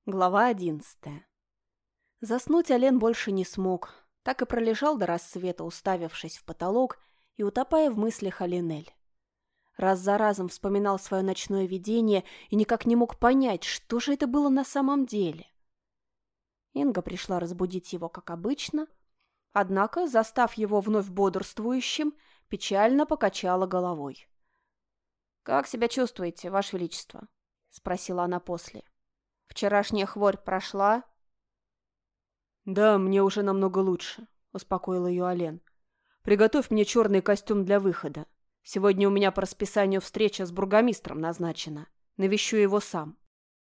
Глава 11. Заснуть Ален больше не смог, так и пролежал до рассвета, уставившись в потолок и утопая в мыслях о Линель. Раз за разом вспоминал свое ночное видение и никак не мог понять, что же это было на самом деле. Инга пришла разбудить его, как обычно, однако, застав его вновь бодрствующим, печально покачала головой. «Как себя чувствуете, Ваше Величество?» — спросила она после. «Вчерашняя хворь прошла?» «Да, мне уже намного лучше», — успокоил ее Ален. «Приготовь мне черный костюм для выхода. Сегодня у меня по расписанию встреча с бургомистром назначена. Навещу его сам».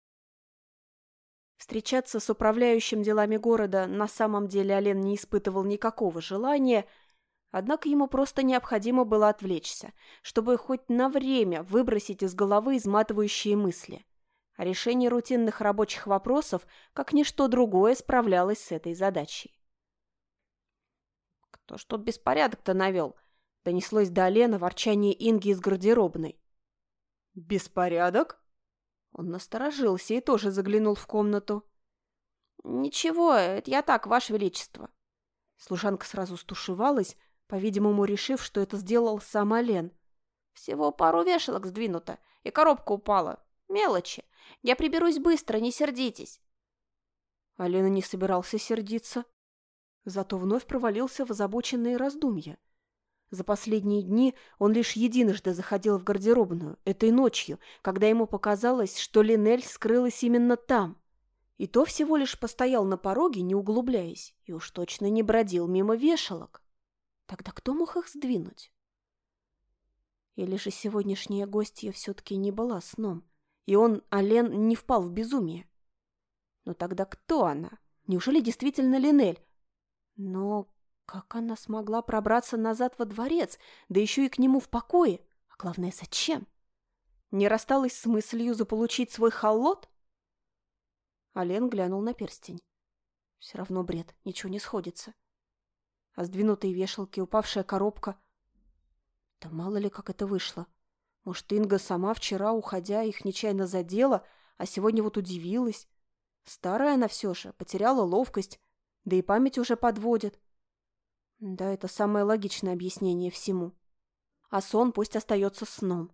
Встречаться с управляющим делами города на самом деле Ален не испытывал никакого желания, однако ему просто необходимо было отвлечься, чтобы хоть на время выбросить из головы изматывающие мысли. А решение рутинных рабочих вопросов, как ничто другое, справлялось с этой задачей. «Кто ж тут беспорядок-то навел?» — донеслось до Алена ворчание Инги из гардеробной. «Беспорядок?» Он насторожился и тоже заглянул в комнату. «Ничего, это я так, Ваше Величество». Служанка сразу стушевалась, по-видимому, решив, что это сделал сам Ален. «Всего пару вешалок сдвинуто, и коробка упала. Мелочи. Я приберусь быстро, не сердитесь». Алена не собирался сердиться, зато вновь провалился в озабоченные раздумья. За последние дни он лишь единожды заходил в гардеробную, этой ночью, когда ему показалось, что Линель скрылась именно там. И то всего лишь постоял на пороге, не углубляясь, и уж точно не бродил мимо вешалок. Тогда кто мог их сдвинуть? Или же сегодняшняя гостья все-таки не была сном, и он, Ален, не впал в безумие? Но тогда кто она? Неужели действительно Линель? Но как она смогла пробраться назад во дворец, да еще и к нему в покое? А главное, зачем? Не рассталась с мыслью заполучить свой холод? Ален глянул на перстень. Все равно бред, ничего не сходится. А сдвинутые вешалки, упавшая коробка... Да мало ли, как это вышло. Может, Инга сама вчера, уходя, их нечаянно задела, а сегодня вот удивилась. Старая она все же, потеряла ловкость, да и память уже подводит. Да, это самое логичное объяснение всему. А сон пусть остается сном.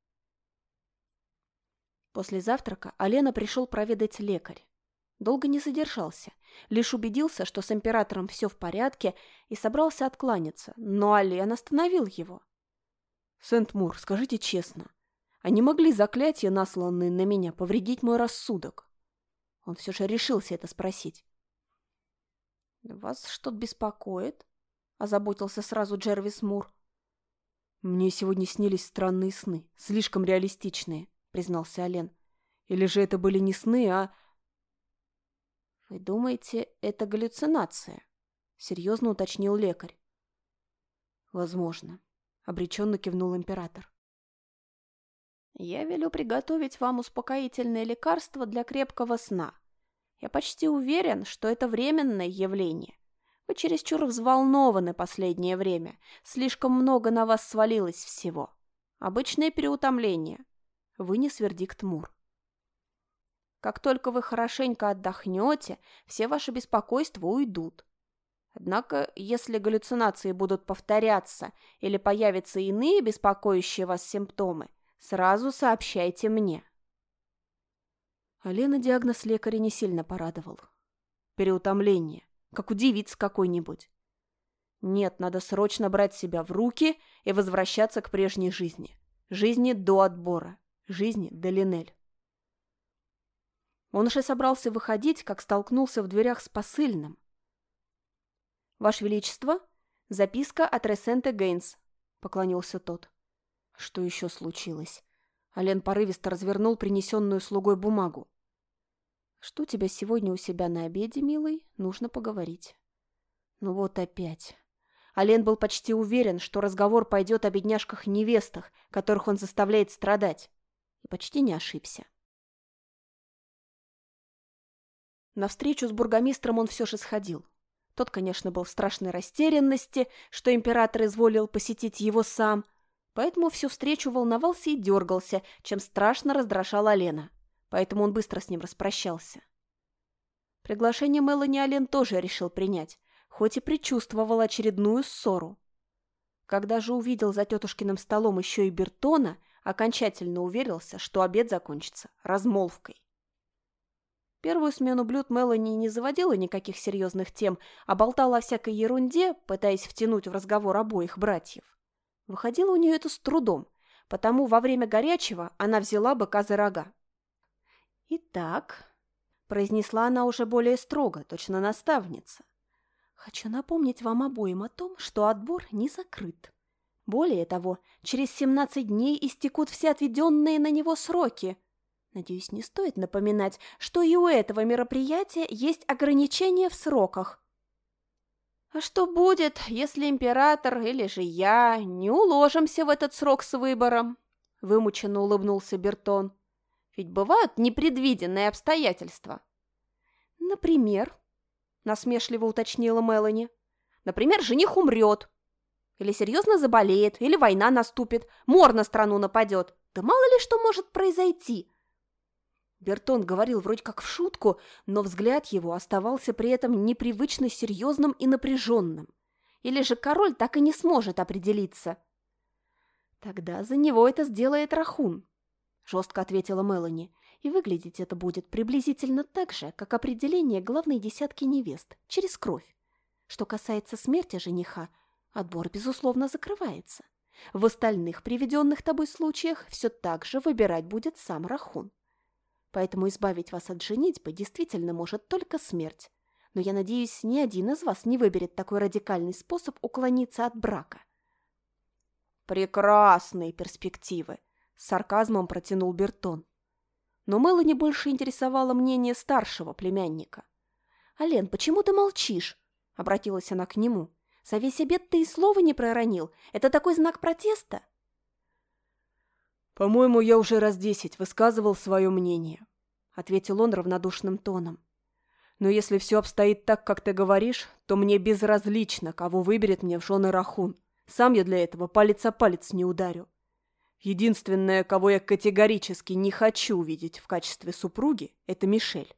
После завтрака Алена пришел проведать лекарь. Долго не задержался, лишь убедился, что с императором все в порядке, и собрался откланяться, но Ален остановил его. «Сент-Мур, скажите честно, а не могли заклятия, насланные на меня, повредить мой рассудок?» Он все же решился это спросить. «Вас что-то беспокоит?» — озаботился сразу Джервис Мур. «Мне сегодня снились странные сны, слишком реалистичные», — признался Ален. «Или же это были не сны, а...» «Вы думаете, это галлюцинация?» — серьезно уточнил лекарь. «Возможно», — обреченно кивнул император. «Я велю приготовить вам успокоительное лекарство для крепкого сна. Я почти уверен, что это временное явление. Вы чересчур взволнованы последнее время. Слишком много на вас свалилось всего. Обычное переутомление», — вынес вердикт Мур. «Как только вы хорошенько отдохнете, все ваши беспокойства уйдут. Однако, если галлюцинации будут повторяться или появятся иные беспокоящие вас симптомы, сразу сообщайте мне». Алена диагноз лекаря не сильно порадовал. Переутомление, как у девиц какой-нибудь. Нет, надо срочно брать себя в руки и возвращаться к прежней жизни. Жизни до отбора, жизни до Линель. Он уже собрался выходить, как столкнулся в дверях с посыльным. «Ваше Величество, записка от Ресенте Гейнс», — поклонился тот. Что еще случилось? Ален порывисто развернул принесенную слугой бумагу. «Что у тебя сегодня у себя на обеде, милый? Нужно поговорить». Ну вот опять. Ален был почти уверен, что разговор пойдет о бедняжках-невестах, которых он заставляет страдать. И почти не ошибся. На встречу с бургомистром он все же сходил. Тот, конечно, был в страшной растерянности, что император изволил посетить его сам, поэтому всю встречу волновался и дергался, чем страшно раздражал Алена. Поэтому он быстро с ним распрощался. Приглашение Мелани Ален тоже решил принять, хоть и предчувствовал очередную ссору. Когда же увидел за тетушкиным столом еще и Бертона, окончательно уверился, что обед закончится размолвкой. Первую смену блюд Мелани не заводила никаких серьезных тем, а болтала о всякой ерунде, пытаясь втянуть в разговор обоих братьев. Выходило у нее это с трудом, потому во время горячего она взяла быка за рога. «Итак», — произнесла она уже более строго, точно наставница, «хочу напомнить вам обоим о том, что отбор не закрыт. Более того, через 17 дней истекут все отведенные на него сроки. Надеюсь, не стоит напоминать, что и у этого мероприятия есть ограничения в сроках». «А что будет, если император или же я не уложимся в этот срок с выбором?» — вымученно улыбнулся Бертон. «Ведь бывают непредвиденные обстоятельства». «Например?» — насмешливо уточнила Мелани. «Например, жених умрет. Или серьезно заболеет, или война наступит, мор на страну нападет. Да мало ли что может произойти». Бертон говорил вроде как в шутку, но взгляд его оставался при этом непривычно серьезным и напряженным. Или же король так и не сможет определиться. «Тогда за него это сделает Рахун», — жестко ответила Мелани, «и выглядеть это будет приблизительно так же, как определение главной десятки невест, через кровь. Что касается смерти жениха, отбор, безусловно, закрывается. В остальных приведенных тобой случаях все так же выбирать будет сам Рахун. Поэтому избавить вас от женитьбы действительно может только смерть. Но я надеюсь, ни один из вас не выберет такой радикальный способ уклониться от брака». «Прекрасные перспективы!» — с сарказмом протянул Бертон. Но Мелани больше интересовало мнение старшего племянника. «Ален, почему ты молчишь?» — обратилась она к нему. «За весь обед ты и слова не проронил. Это такой знак протеста?» «По-моему, я уже раз 10 высказывал свое мнение», — ответил он равнодушным тоном. «Но если все обстоит так, как ты говоришь, то мне безразлично, кого выберет мне в жены Рахун. Сам я для этого палец о палец не ударю. Единственное, кого я категорически не хочу видеть в качестве супруги, это Мишель».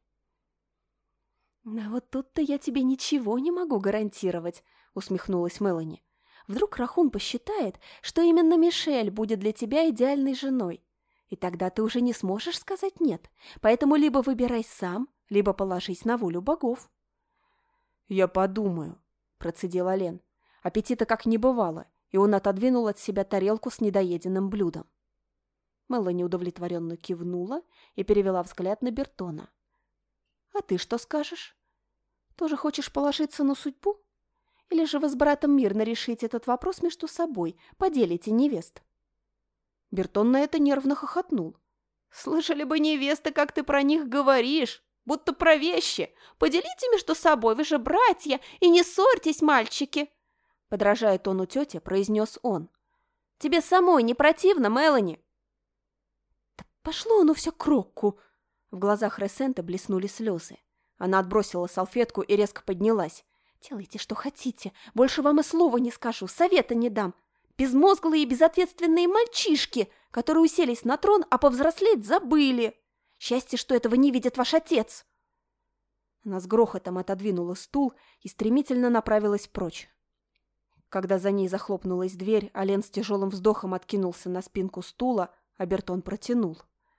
«А вот тут-то я тебе ничего не могу гарантировать», — усмехнулась Мелани. «Вдруг Рахун посчитает, что именно Мишель будет для тебя идеальной женой. И тогда ты уже не сможешь сказать «нет». Поэтому либо выбирай сам, либо положись на волю богов». «Я подумаю», — процедил Ален. Аппетита как не бывало, и он отодвинул от себя тарелку с недоеденным блюдом. Мелани удовлетворенно кивнула и перевела взгляд на Бертона. «А ты что скажешь? Тоже хочешь положиться на судьбу? Или же вы с братом мирно решите этот вопрос между собой, поделите невест?» Бертон на это нервно хохотнул. «Слышали бы невесты, как ты про них говоришь, будто про вещи. Поделите между собой, вы же братья, и не ссорьтесь, мальчики!» Подражая тону тети, произнес он. «Тебе самой не противно, Мелани?» «Да пошло оно все к Рокку!» В глазах Ресенты блеснули слезы. Она отбросила салфетку и резко поднялась. «Делайте, что хотите. Больше вам и слова не скажу, совета не дам. Безмозглые и безответственные мальчишки, которые уселись на трон, а повзрослеть забыли. Счастье, что этого не видит ваш отец!» Она с грохотом отодвинула стул и стремительно направилась прочь. Когда за ней захлопнулась дверь, Ален с тяжелым вздохом откинулся на спинку стула, а Бертон протянул.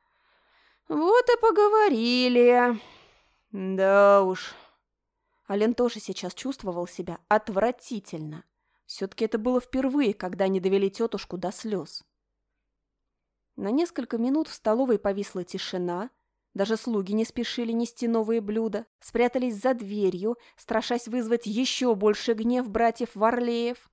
«Вот и поговорили. Да уж». Ален тоже сейчас чувствовал себя отвратительно. Все-таки это было впервые, когда они довели тетушку до слез. На несколько минут в столовой повисла тишина. Даже слуги не спешили нести новые блюда, спрятались за дверью, страшась вызвать еще больше гнев братьев Варлеев.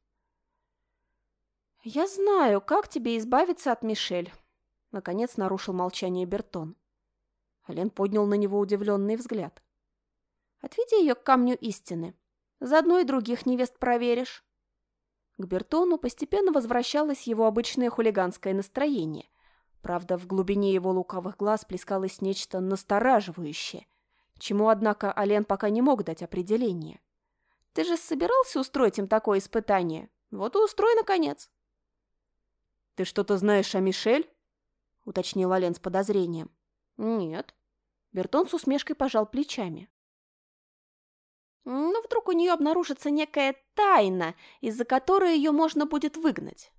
«Я знаю, как тебе избавиться от Мишель», — наконец нарушил молчание Бертон. Ален поднял на него удивленный взгляд. «Отведи ее к камню истины. Заодно и других невест проверишь». К Бертону постепенно возвращалось его обычное хулиганское настроение. Правда, в глубине его лукавых глаз плескалось нечто настораживающее, чему, однако, Ален пока не мог дать определение. «Ты же собирался устроить им такое испытание? Вот и устрой, наконец». «Ты что-то знаешь о Мишель?» — уточнил Ален с подозрением. «Нет». Бертон с усмешкой пожал плечами. Но вдруг у нее обнаружится некая тайна, из-за которой ее можно будет выгнать.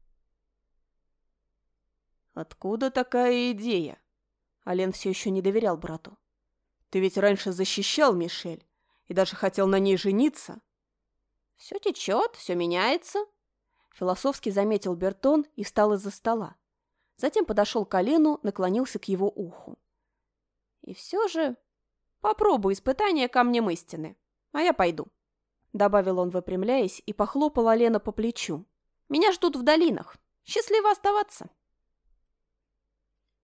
Откуда такая идея? Ален все еще не доверял брату. Ты ведь раньше защищал Мишель и даже хотел на ней жениться. Все течет, все меняется. Философски заметил Бертон и встал из-за стола. Затем подошел к Алену, наклонился к его уху. И все же попробуй испытание камнем истины, а я пойду. Добавил он, выпрямляясь, и похлопал Алена по плечу. Меня ждут в долинах. Счастливо оставаться.